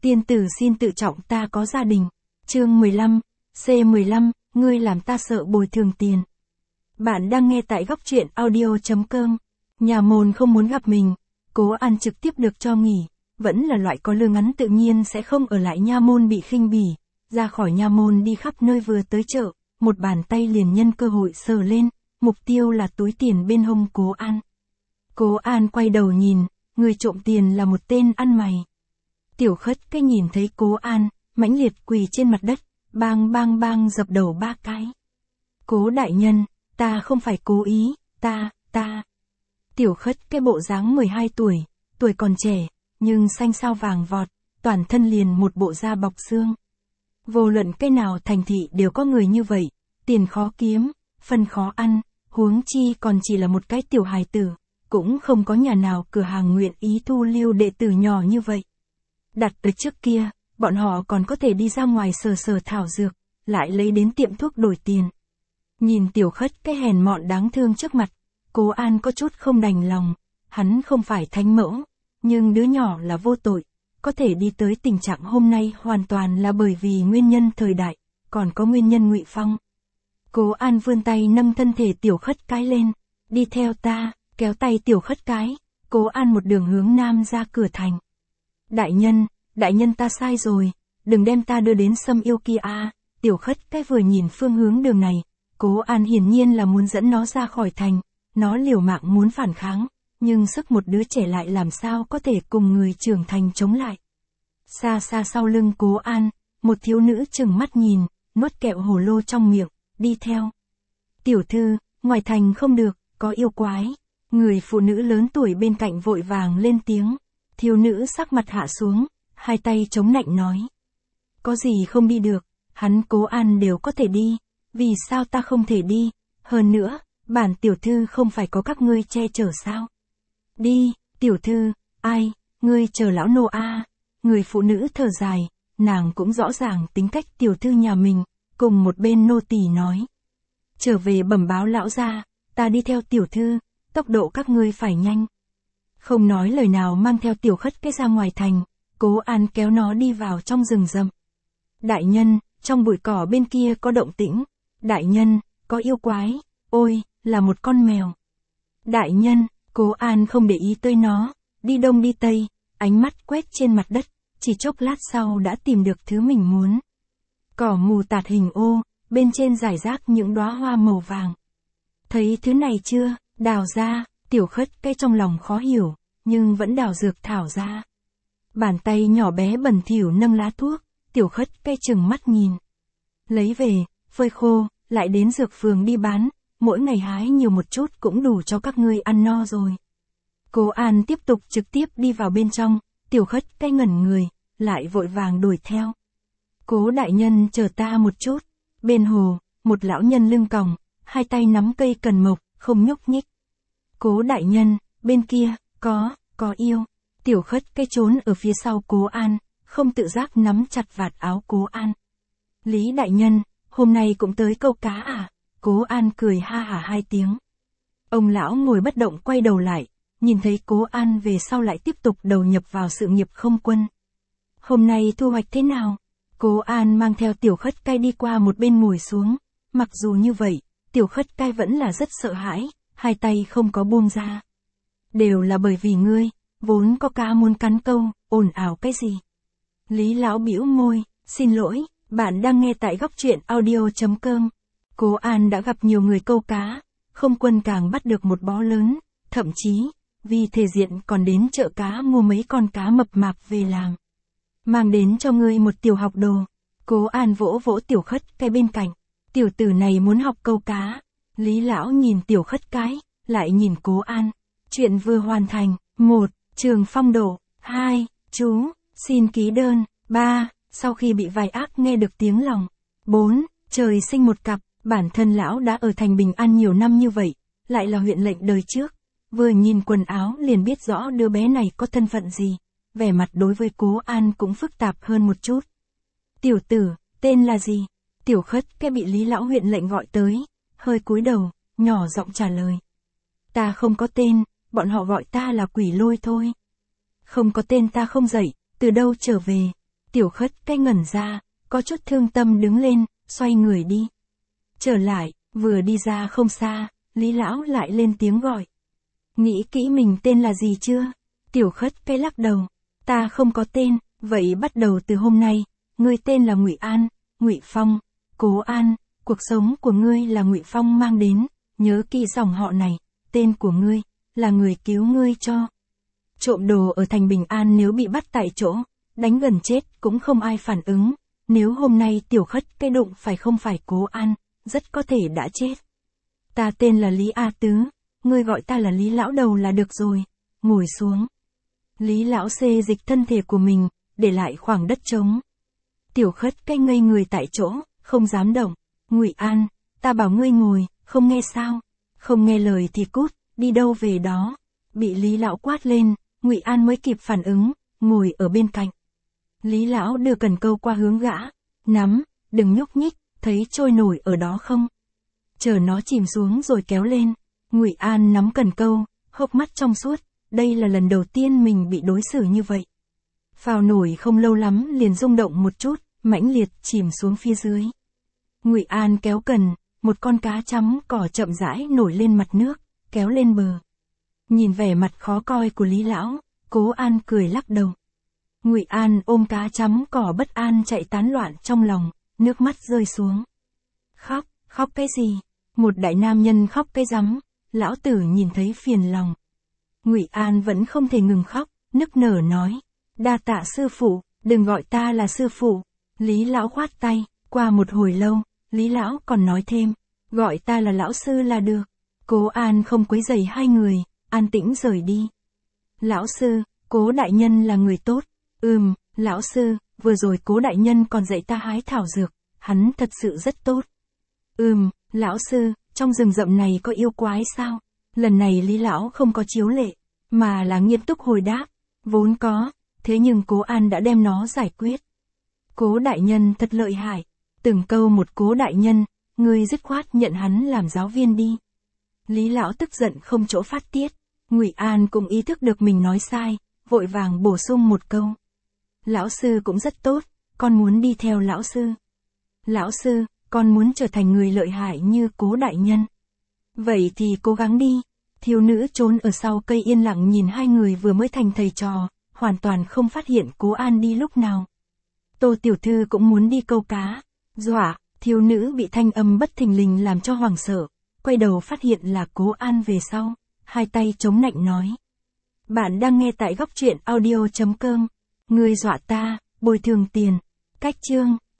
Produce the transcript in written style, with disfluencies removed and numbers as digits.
Tiên tử xin tự trọng, ta có gia đình. Chương 15, C15, ngươi làm ta sợ bồi thường tiền. Bạn đang nghe tại góc truyện audio.com. Nhà môn không muốn gặp mình, Cố An trực tiếp được cho nghỉ, vẫn là loại có lương ngắn tự nhiên sẽ không ở lại nha môn bị khinh bỉ, ra khỏi nha môn đi khắp nơi vừa tới chợ, một bàn tay liền nhân cơ hội sờ lên, mục tiêu là túi tiền bên hông Cố An. Cố An quay đầu nhìn, người trộm tiền là một tên ăn mày. Tiểu Khất cái nhìn thấy Cố An, mãnh liệt quỳ trên mặt đất, bang bang bang dập đầu 3 cái. Cố đại nhân, ta không phải cố ý, ta. Tiểu Khất cái bộ dáng 12 tuổi còn trẻ, nhưng xanh sao vàng vọt, toàn thân liền một bộ da bọc xương. Vô luận cái nào thành thị đều có người như vậy, tiền khó kiếm, phân khó ăn, huống chi còn chỉ là một cái tiểu hài tử, cũng không có nhà nào cửa hàng nguyện ý thu lưu đệ tử nhỏ như vậy. Đặt ở trước kia, bọn họ còn có thể đi ra ngoài sờ thảo dược, lại lấy đến tiệm thuốc đổi tiền. Nhìn Tiểu Khất cái hèn mọn đáng thương trước mặt, Cố An có chút không đành lòng, hắn không phải thánh mẫu, nhưng đứa nhỏ là vô tội, có thể đi tới tình trạng hôm nay hoàn toàn là bởi vì nguyên nhân thời đại, còn có nguyên nhân Ngụy Phong. Cố An vươn tay nâng thân thể Tiểu Khất cái lên, đi theo ta, kéo tay Tiểu Khất cái, Cố An một đường hướng nam ra cửa thành. Đại nhân ta sai rồi, đừng đem ta đưa đến Sâm Yêu kia a. Tiểu Khất cái vừa nhìn phương hướng đường này, Cố An hiển nhiên là muốn dẫn nó ra khỏi thành, nó liều mạng muốn phản kháng, nhưng sức một đứa trẻ lại làm sao có thể cùng người trưởng thành chống lại. Xa xa sau lưng Cố An, một thiếu nữ trừng mắt nhìn, nuốt kẹo hồ lô trong miệng, đi theo. Tiểu thư, ngoài thành không được, có yêu quái. Người phụ nữ lớn tuổi bên cạnh vội vàng lên tiếng. Thiếu nữ sắc mặt hạ xuống, hai tay chống nạnh nói. Có gì không đi được, hắn Cố An đều có thể đi, vì sao ta không thể đi, hơn nữa, bản tiểu thư không phải có các ngươi che chở sao? Đi, tiểu thư, ai, ngươi chờ lão nô a. Người phụ nữ thở dài, nàng cũng rõ ràng tính cách tiểu thư nhà mình, cùng một bên nô tỳ nói. Trở về bẩm báo lão gia, ta đi theo tiểu thư, tốc độ các ngươi phải nhanh. Không nói lời nào mang theo Tiểu Khất cái ra ngoài thành, Cố An kéo nó đi vào trong rừng rậm. Đại nhân, trong bụi cỏ bên kia có động tĩnh. Đại nhân, có yêu quái, ôi, là một con mèo. Đại nhân, Cố An không để ý tới nó, đi đông đi tây, ánh mắt quét trên mặt đất, chỉ chốc lát sau đã tìm được thứ mình muốn. Cỏ mù tạt hình ô, bên trên rải rác những đóa hoa màu vàng. Thấy thứ này chưa, đào ra, Tiểu Khất cái trong lòng khó hiểu, nhưng vẫn đào dược thảo ra. Bàn tay nhỏ bé bẩn thỉu nâng lá thuốc, Tiểu Khất cái chừng mắt nhìn. Lấy về, phơi khô, lại đến dược phường đi bán, mỗi ngày hái nhiều một chút cũng đủ cho các ngươi ăn no rồi. Cố An tiếp tục trực tiếp đi vào bên trong, Tiểu Khất cái ngẩn người, lại vội vàng đuổi theo. Cố đại nhân chờ ta một chút. Bên hồ, một lão nhân lưng còng, hai tay nắm cây cần mộc, không nhúc nhích. Cố đại nhân, bên kia, có yêu. Tiểu Khất cái trốn ở phía sau Cố An, không tự giác nắm chặt vạt áo Cố An. Lý đại nhân, hôm nay cũng tới câu cá à? Cố An cười ha hả 2 tiếng. Ông lão ngồi bất động quay đầu lại, nhìn thấy Cố An về sau lại tiếp tục đầu nhập vào sự nghiệp không quân. Hôm nay thu hoạch thế nào? Cố An mang theo Tiểu Khất cái đi qua một bên ngồi xuống, mặc dù như vậy, Tiểu Khất cái vẫn là rất sợ hãi, hai tay không có buông ra. Đều là bởi vì ngươi, vốn có cá muốn cắn câu, ồn ào cái gì? Lý lão bĩu môi, xin lỗi, bạn đang nghe tại góc truyện audio.com. Cố An đã gặp nhiều người câu cá, không quân càng bắt được một bó lớn, thậm chí, vì thể diện còn đến chợ cá mua mấy con cá mập mạp về làm. Mang đến cho ngươi một tiểu học đồ. Cố An vỗ vỗ Tiểu Khất cái bên cạnh. Tiểu tử này muốn học câu cá. Lý lão nhìn Tiểu Khất cái, lại nhìn Cố An. Chuyện vừa hoàn thành. 1. Trường phong độ. 2. Chú, xin ký đơn. 3. Sau khi bị vài ác nghe được tiếng lòng. 4. Trời sinh một cặp. Bản thân lão đã ở thành Bình An nhiều năm như vậy, lại là huyện lệnh đời trước. Vừa nhìn quần áo liền biết rõ đứa bé này có thân phận gì. Vẻ mặt đối với Cố An cũng phức tạp hơn một chút. Tiểu tử, tên là gì? Tiểu Khất cái bị Lý lão huyện lệnh gọi tới, hơi cúi đầu, nhỏ giọng trả lời. Ta không có tên, bọn họ gọi ta là Quỷ Lôi thôi. Không có tên ta không dậy, từ đâu trở về? Tiểu Khất Cái ngẩn ra, có chút thương tâm đứng lên, xoay người đi. Trở lại, vừa đi ra không xa, Lý Lão lại lên tiếng gọi. Nghĩ kỹ mình tên là gì chưa? Tiểu Khất Cái lắc đầu. Ta không có tên, vậy bắt đầu từ hôm nay, ngươi tên là Ngụy An, Ngụy Phong, Cố An, cuộc sống của ngươi là Ngụy Phong mang đến, nhớ kỹ dòng họ này, tên của ngươi, là người cứu ngươi cho. Trộm đồ ở thành Bình An nếu bị bắt tại chỗ, đánh gần chết cũng không ai phản ứng, nếu hôm nay Tiểu Khất Cái đụng phải không phải Cố An, rất có thể đã chết. Ta tên là Lý A Tứ, ngươi gọi ta là Lý Lão Đầu là được rồi, ngồi xuống. Lý Lão xê dịch thân thể của mình, để lại khoảng đất trống. Tiểu Khất Cái ngây người tại chỗ, không dám động. Ngụy An, ta bảo ngươi ngồi, không nghe sao? Không nghe lời thì cút, đi đâu về đó. Bị Lý Lão quát lên, Ngụy An mới kịp phản ứng, ngồi ở bên cạnh. Lý Lão đưa cần câu qua hướng gã, nắm, đừng nhúc nhích, thấy trôi nổi ở đó không? Chờ nó chìm xuống rồi kéo lên. Ngụy An nắm cần câu, hốc mắt trong suốt, đây là lần đầu tiên mình bị đối xử như vậy. Phao nổi không lâu lắm liền rung động một chút, mãnh liệt chìm xuống phía dưới. Ngụy An kéo cần, một con cá chấm cỏ chậm rãi nổi lên mặt nước, kéo lên bờ. Nhìn vẻ mặt khó coi của Lý Lão, Cố An cười lắc đầu. Ngụy An ôm cá chấm cỏ bất an chạy tán loạn trong lòng, nước mắt rơi xuống. Khóc, khóc cái gì? Một đại nam nhân khóc cái rắm, lão tử nhìn thấy phiền lòng. Ngụy An vẫn không thể ngừng khóc, nức nở nói. Đa tạ sư phụ, đừng gọi ta là sư phụ. Lý Lão khoát tay, qua một hồi lâu, Lý Lão còn nói thêm. Gọi ta là lão sư là được. Cố An không quấy rầy hai người, an tĩnh rời đi. Lão sư, Cố đại nhân là người tốt. Lão sư, vừa rồi Cố đại nhân còn dạy ta hái thảo dược, hắn thật sự rất tốt. Lão sư, trong rừng rậm này có yêu quái sao? Lần này Lý Lão không có chiếu lệ, mà là nghiêm túc hồi đáp. Vốn có, thế nhưng Cố An đã đem nó giải quyết. Cố đại nhân thật lợi hại. Từng câu một Cố đại nhân, ngươi dứt khoát nhận hắn làm giáo viên đi. Lý Lão tức giận không chỗ phát tiết. Ngụy An cũng ý thức được mình nói sai, vội vàng bổ sung một câu. Lão sư cũng rất tốt, con muốn đi theo lão sư. Lão sư, con muốn trở thành người lợi hại như Cố đại nhân. Vậy thì cố gắng đi. Thiếu nữ trốn ở sau cây yên lặng nhìn hai người vừa mới thành thầy trò, hoàn toàn không phát hiện Cố An đi lúc nào. Tô tiểu thư cũng muốn đi câu cá. Dọa, thiếu nữ bị thanh âm bất thình lình làm cho hoảng sợ, quay đầu phát hiện là Cố An về sau, hai tay chống nạnh nói. Bạn đang nghe tại góc truyện audio.com. Ngươi dọa ta, bồi thường tiền. Cách chương